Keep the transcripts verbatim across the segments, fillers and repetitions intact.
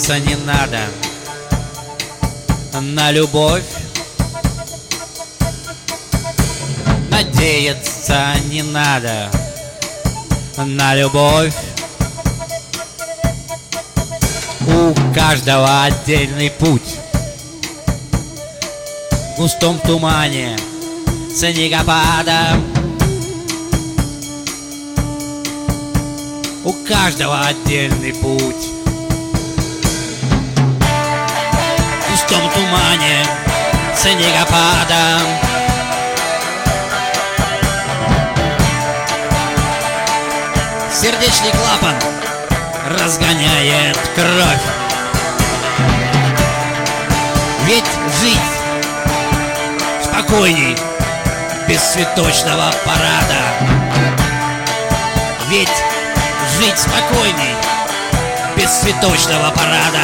Надеяться не надо на любовь. Надеяться не надо на любовь. У каждого отдельный путь. В густом тумане снегопада. У каждого отдельный путь. В густом тумане снегопада. Сердечный клапан разгоняет кровь. Ведь жить спокойней без цветочного парада. Ведь жить спокойней без цветочного парада.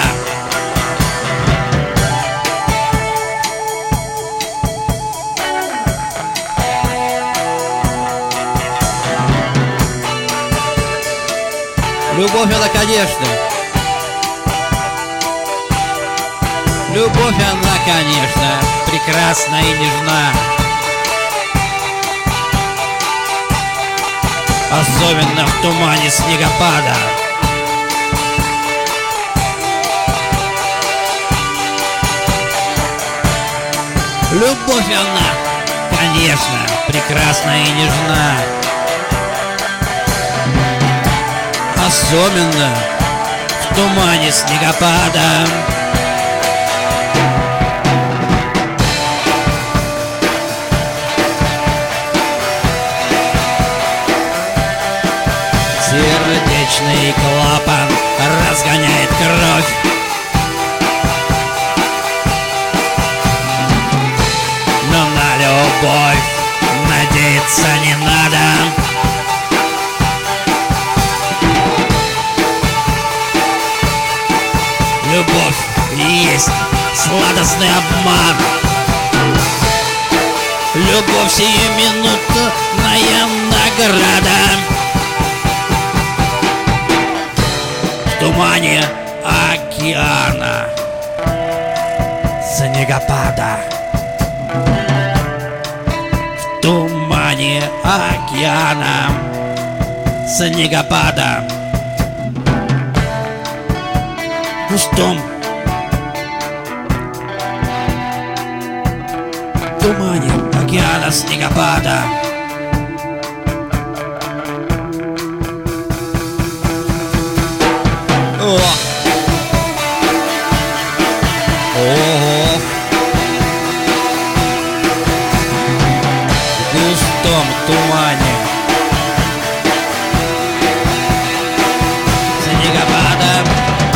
Любовь она, конечно, любовь она, конечно, прекрасна и нежна. Особенно в тумане снегопада. Любовь она, конечно, прекрасна и нежна. Особенно в тумане снегопада. Сердечный клапан разгоняет кровь. Но на любовь надеяться не надо. Любовь есть сладостный обман. Любовь сиюминутная награда. В тумане океана снегопада. В тумане океана снегопада. В густом тумане океана снегопада. О! Ого! В густом тумане снегопада.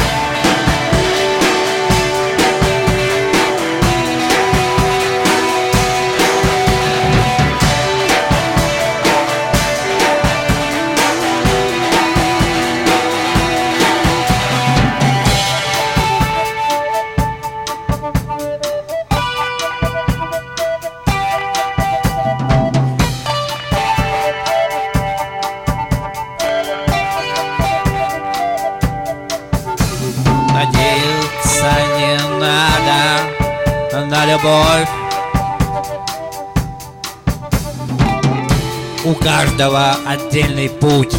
Надеяться не надо на любовь. У каждого отдельный путь.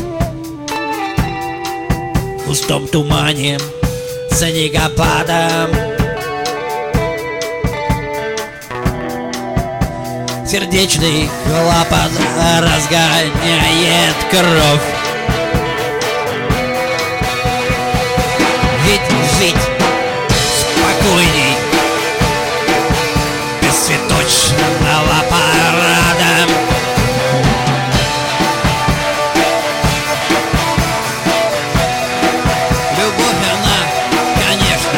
В густом тумане снегопада. Сердечный клапан разгоняет кровь. Ведь жить спокойней без цветочного парада. Любовь она, конечно,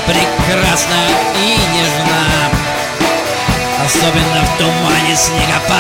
прекрасна и нежна. Особенно в тумане снегопада.